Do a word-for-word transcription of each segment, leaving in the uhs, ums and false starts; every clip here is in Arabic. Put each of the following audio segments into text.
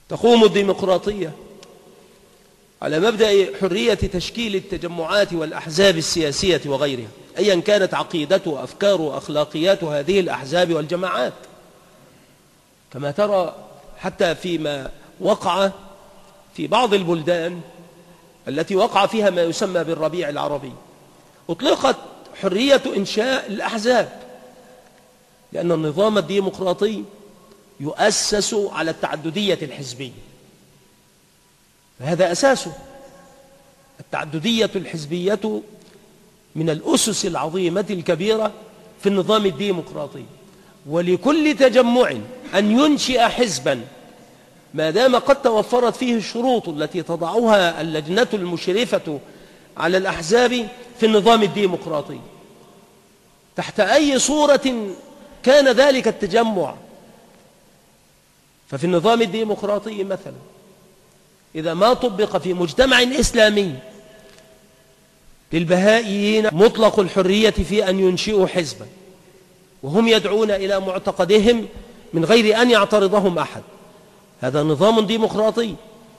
تقوم الديمقراطية على مبدأ حرية تشكيل التجمعات والأحزاب السياسية وغيرها، أيا كانت عقيدته وأفكاره وأخلاقيات هذه الأحزاب والجماعات، كما ترى حتى فيما وقع في بعض البلدان التي وقع فيها ما يسمى بالربيع العربي، أطلقت حرية إنشاء الأحزاب، لأن النظام الديمقراطي يؤسس على التعددية الحزبية، فهذا أساسه. التعددية الحزبية من الأسس العظيمة الكبيرة في النظام الديمقراطي، ولكل تجمع أن ينشئ حزبا ما دام قد توفرت فيه الشروط التي تضعها اللجنة المشرفة على الأحزاب في النظام الديمقراطي، تحت أي صورة كان ذلك التجمع. ففي النظام الديمقراطي مثلا إذا ما طبق في مجتمع إسلامي للبهائيين مطلق الحرية في أن ينشئوا حزبا وهم يدعون إلى معتقدهم من غير أن يعترضهم أحد، هذا نظام ديمقراطي.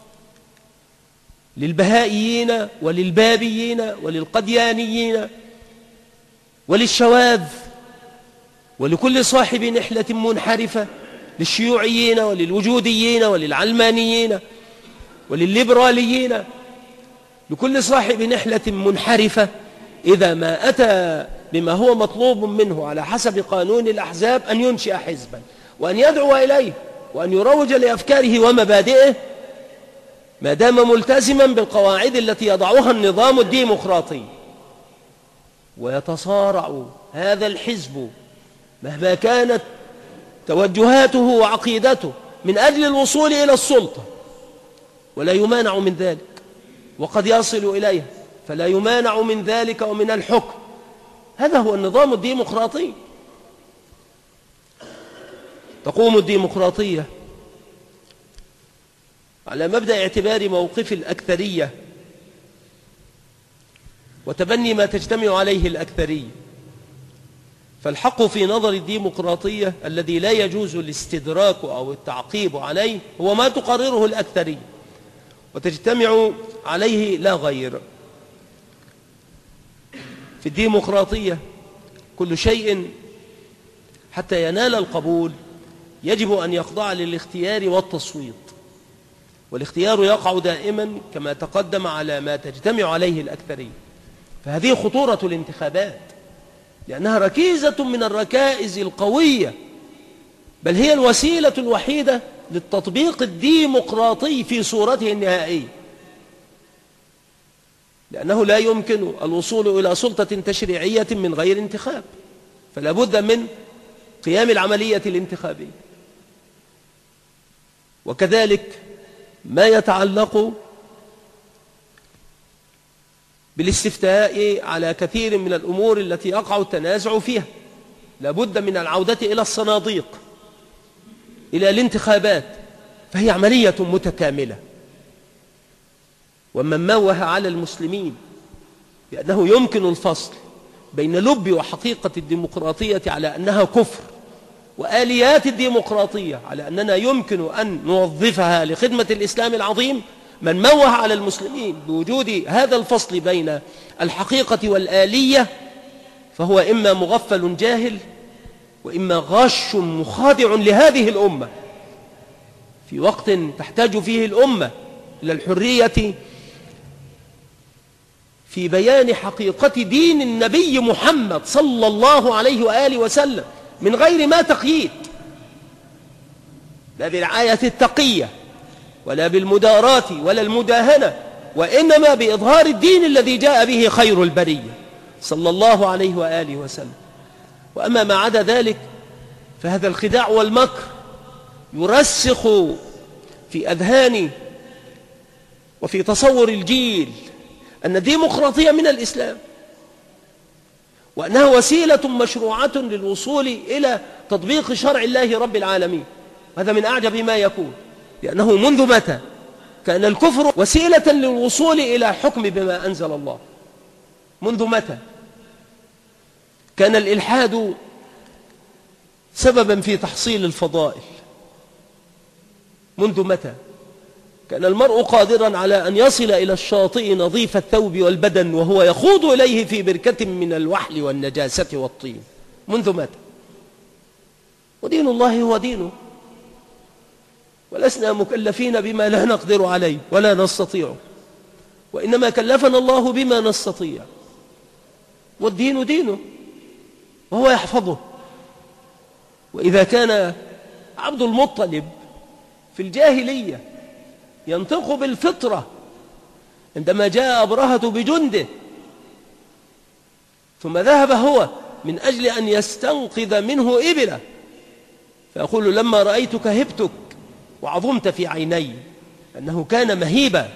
للبهائيين وللبابيين وللقديانيين وللشواذ ولكل صاحب نحلة منحرفة، للشيوعيين وللوجوديين وللعلمانيين وللليبراليين، لكل صاحب نحلة منحرفة إذا ما أتى بما هو مطلوب منه على حسب قانون الأحزاب أن ينشئ حزبا وأن يدعو إليه وأن يروج لأفكاره ومبادئه، ما دام ملتزما بالقواعد التي يضعها النظام الديمقراطي، ويتصارع هذا الحزب مهما كانت توجهاته وعقيدته من أجل الوصول إلى السلطة، ولا يمانع من ذلك، وقد يصل إليها فلا يمانع من ذلك ومن الحكم. هذا هو النظام الديمقراطي. تقوم الديمقراطية على مبدأ اعتبار موقف الأكثرية وتبني ما تجتمع عليه الأكثرية، فالحق في نظر الديمقراطية الذي لا يجوز الاستدراك أو التعقيب عليه هو ما تقرره الأكثرية وتجتمع عليه لا غير. في الديمقراطية كل شيء حتى ينال القبول يجب أن يخضع للاختيار والتصويت، والاختيار يقع دائما كما تقدم على ما تجتمع عليه الأكثرية. فهذه خطورة الانتخابات، لأنها ركيزة من الركائز القوية، بل هي الوسيلة الوحيدة للتطبيق الديمقراطي في صورته النهائية، لأنه لا يمكن الوصول إلى سلطة تشريعية من غير انتخاب، فلا بد من قيام العملية الانتخابية. وكذلك ما يتعلق بالاستفتاء على كثير من الأمور التي يقع التنازع فيها، لا بد من العودة إلى الصناديق، إلى الانتخابات، فهي عملية متكاملة. ومن موه على المسلمين بأنه يمكن الفصل بين لب وحقيقة الديمقراطية على أنها كفر، وآليات الديمقراطية على أننا يمكن أن نوظفها لخدمة الإسلام العظيم، من موه على المسلمين بوجود هذا الفصل بين الحقيقة والآلية فهو إما مغفل جاهل وإما غاش مخادع لهذه الأمة في وقت تحتاج فيه الأمة إلى الحرية في بيان حقيقة دين النبي محمد صلى الله عليه وآله وسلم من غير ما تقييد، لا بالرعاية التقية ولا بالمداراة ولا المداهنة، وإنما بإظهار الدين الذي جاء به خير البرية صلى الله عليه وآله وسلم. وأما ما عدا ذلك فهذا الخداع والمكر يرسخ في أذهان وفي تصور الجيل أن الديمقراطية من الإسلام، وأنها وسيلة مشروعة للوصول إلى تطبيق شرع الله رب العالمين. هذا من أعجب ما يكون، لأنه منذ متى كان الكفر وسيلة للوصول إلى حكم بما أنزل الله؟ منذ متى كان الإلحاد سببا في تحصيل الفضائل؟ منذ متى كان المرء قادرا على أن يصل إلى الشاطئ نظيف الثوب والبدن وهو يخوض إليه في بركة من الوحل والنجاسة والطين منذ مات. ودين الله هو دينه، ولسنا مكلفين بما لا نقدر عليه ولا نستطيعه، وإنما كلفنا الله بما نستطيع، والدين دينه وهو يحفظه. وإذا كان عبد المطلب في الجاهلية ينطق بالفطرة عندما جاء أبرهة بجنده ثم ذهب هو من أجل أن يستنقذ منه إبله، فيقول لما رأيتك هبتك وعظمت في عيني، أنه كان مهيبا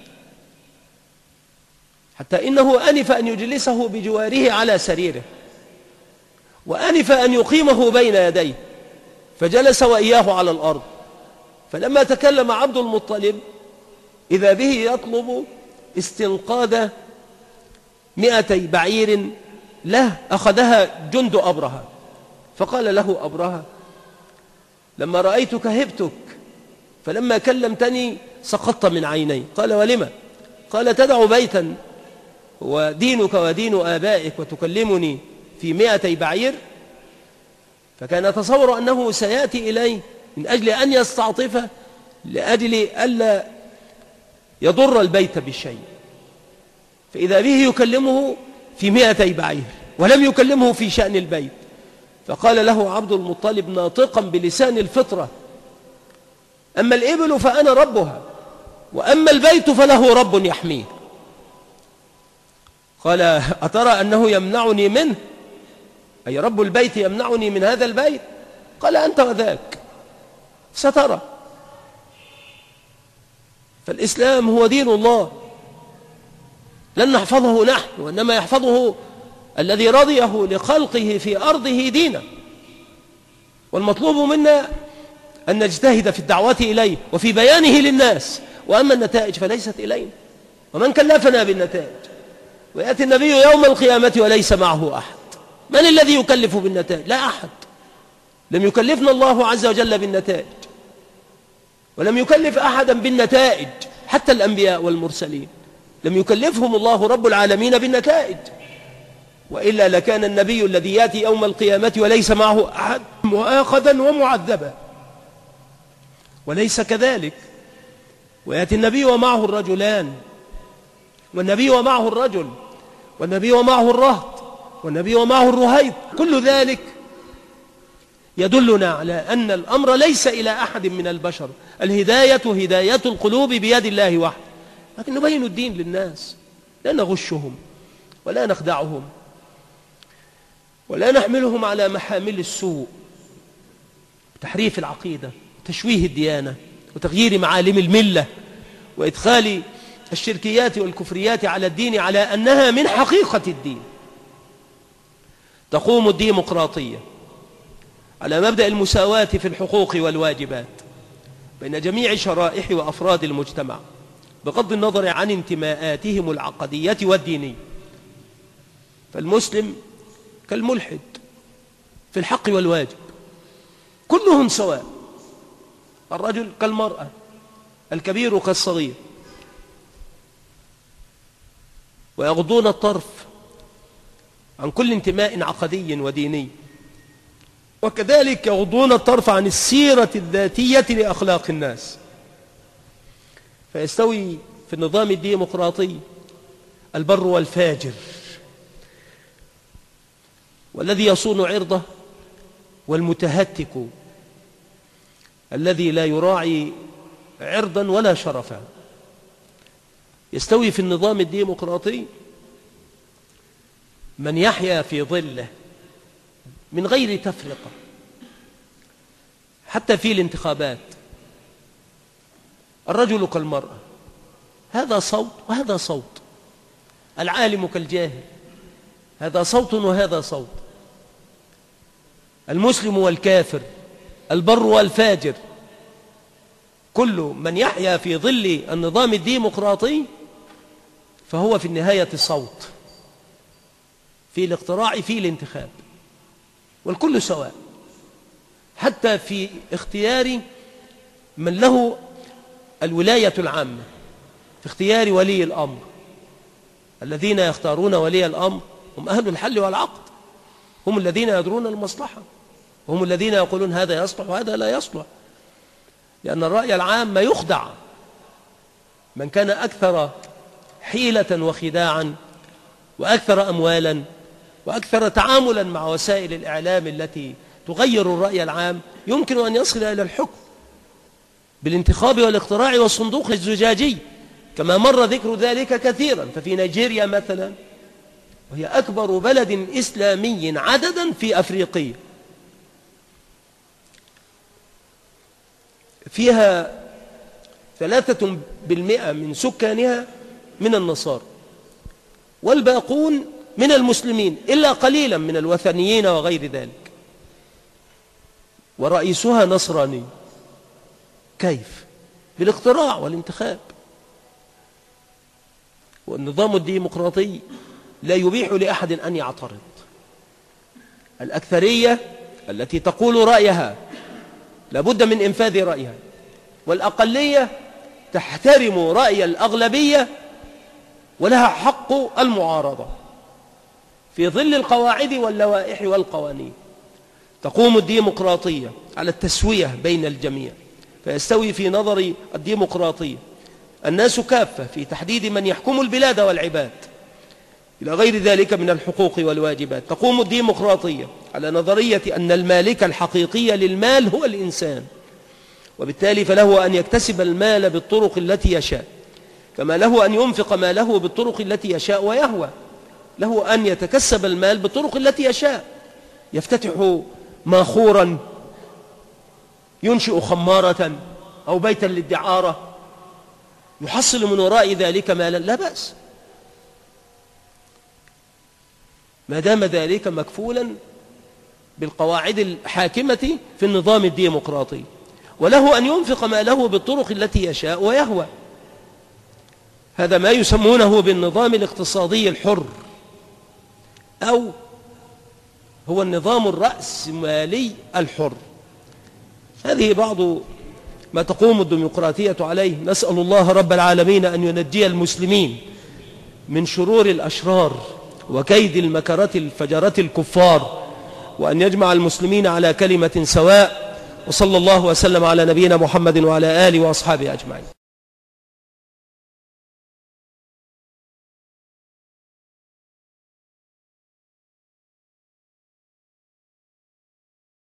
حتى إنه أنف أن يجلسه بجواره على سريره، وأنف أن يقيمه بين يديه، فجلس وإياه على الأرض. فلما تكلم عبد المطلب إذا به يطلب استنقاذ مئتي بعير له أخذها جند أبرهة، فقال له أبرهة لما رأيتك هبتك، فلما كلمتني سقطت من عيني. قال ولما؟ قال تدع بيتا ودينك ودين آبائك وتكلمني في مئتي بعير. فكان يتصور أنه سيأتي إليه من أجل أن يستعطفه لأجل ألا يضر البيت بالشيء، فإذا به يكلمه في مئتي بعير ولم يكلمه في شأن البيت. فقال له عبد المطلب ناطقا بلسان الفطرة أما الإبل فأنا ربها، وأما البيت فله رب يحميه. قال أترى أنه يمنعني منه، أي رب البيت يمنعني من هذا البيت؟ قال أنت وذاك سترى. فالإسلام هو دين الله، لن نحفظه نحن، وإنما يحفظه الذي رضيه لخلقه في أرضه دينا. والمطلوب منا أن نجتهد في الدعوة إليه وفي بيانه للناس، وأما النتائج فليست إلينا، ومن كلفنا بالنتائج؟ ويأتي النبي يوم القيامة وليس معه أحد. من الذي يكلف بالنتائج؟ لا أحد. لم يكلفنا الله عز وجل بالنتائج، ولم يكلف أحدا بالنتائج، حتى الأنبياء والمرسلين لم يكلفهم الله رب العالمين بالنتائج، وإلا لكان النبي الذي يأتي يوم القيامة وليس معه أحد مؤاخذا ومعذبا، وليس كذلك. ويأتي النبي ومعه الرجلان، والنبي ومعه الرجل، والنبي ومعه الرهط، والنبي ومعه الرهيط. كل ذلك يدلنا على أن الأمر ليس إلى أحد من البشر، الهداية هداية القلوب بيد الله وحده. لكن نبين الدين للناس، لا نغشهم ولا نخدعهم ولا نحملهم على محامل السوء، تحريف العقيدة وتشويه الديانة وتغيير معالم الملة وإدخال الشركيات والكفريات على الدين على أنها من حقيقة الدين. تقوم الديمقراطية على مبدأ المساواة في الحقوق والواجبات بين جميع شرائح وأفراد المجتمع بغض النظر عن انتماءاتهم العقدية والدينية. فالمسلم كالملحد في الحق والواجب، كلهم سواء، الرجل كالمرأة، الكبير كالصغير، ويغضون الطرف عن كل انتماء عقدي وديني، وكذلك يغضون الطرف عن السيرة الذاتية لأخلاق الناس. فيستوي في النظام الديمقراطي البر والفاجر، والذي يصون عرضه والمتهتك الذي لا يراعي عرضا ولا شرفا. يستوي في النظام الديمقراطي من يحيا في ظله من غير تفرقة، حتى في الانتخابات الرجل كالمرأة، هذا صوت وهذا صوت، العالم كالجاهل، هذا صوت وهذا صوت، المسلم والكافر، البر والفاجر، كل من يحيا في ظل النظام الديمقراطي فهو في النهاية صوت في الاقتراع في الانتخاب، والكل سواء، حتى في اختيار من له الولاية العامة في اختيار ولي الأمر. الذين يختارون ولي الأمر هم أهل الحل والعقد، هم الذين يدرون المصلحة، هم الذين يقولون هذا يصلح وهذا لا يصلح. لأن الرأي العام ما يخدع، من كان أكثر حيلة وخداعا وأكثر أموالا وأكثر تعاملا مع وسائل الإعلام التي تغير الرأي العام يمكن أن يصل إلى الحكم بالانتخاب والاقتراع والصندوق الزجاجي، كما مر ذكر ذلك كثيرا. ففي نيجيريا مثلا، وهي أكبر بلد إسلامي عددا في أفريقيا، فيها ثلاثة بالمئة من سكانها من النصارى، والباقون من المسلمين إلا قليلا من الوثنيين وغير ذلك، ورئيسها نصراني. كيف؟ بالاقتراع والانتخاب. والنظام الديمقراطي لا يبيح لأحد أن يعترض. الأكثرية التي تقول رأيها لابد من إنفاذ رأيها، والأقلية تحترم رأي الأغلبية ولها حق المعارضة في ظل القواعد واللوائح والقوانين. تقوم الديمقراطية على التسوية بين الجميع، فيستوي في نظر الديمقراطية الناس كافة في تحديد من يحكم البلاد والعباد إلى غير ذلك من الحقوق والواجبات. تقوم الديمقراطية على نظرية أن المالك الحقيقي للمال هو الإنسان، وبالتالي فله أن يكتسب المال بالطرق التي يشاء، كما له أن ينفق ماله بالطرق التي يشاء ويهوى. له أن يتكسب المال بالطرق التي يشاء، يفتتح ماخورا، ينشئ خمارة أو بيتا للدعارة، يحصل من وراء ذلك مالا، لا بأس ما دام ذلك مكفولا بالقواعد الحاكمة في النظام الديمقراطي. وله أن ينفق ماله بالطرق التي يشاء ويهوى. هذا ما يسمونه بالنظام الاقتصادي الحر، أو هو النظام الرأسمالي الحر. هذه بعض ما تقوم الديمقراطية عليه. نسأل الله رب العالمين أن ينجي المسلمين من شرور الأشرار وكيد المكرة الفجرة الكفار، وأن يجمع المسلمين على كلمة سواء. وصلى الله وسلم على نبينا محمد وعلى آله وأصحابه أجمعين.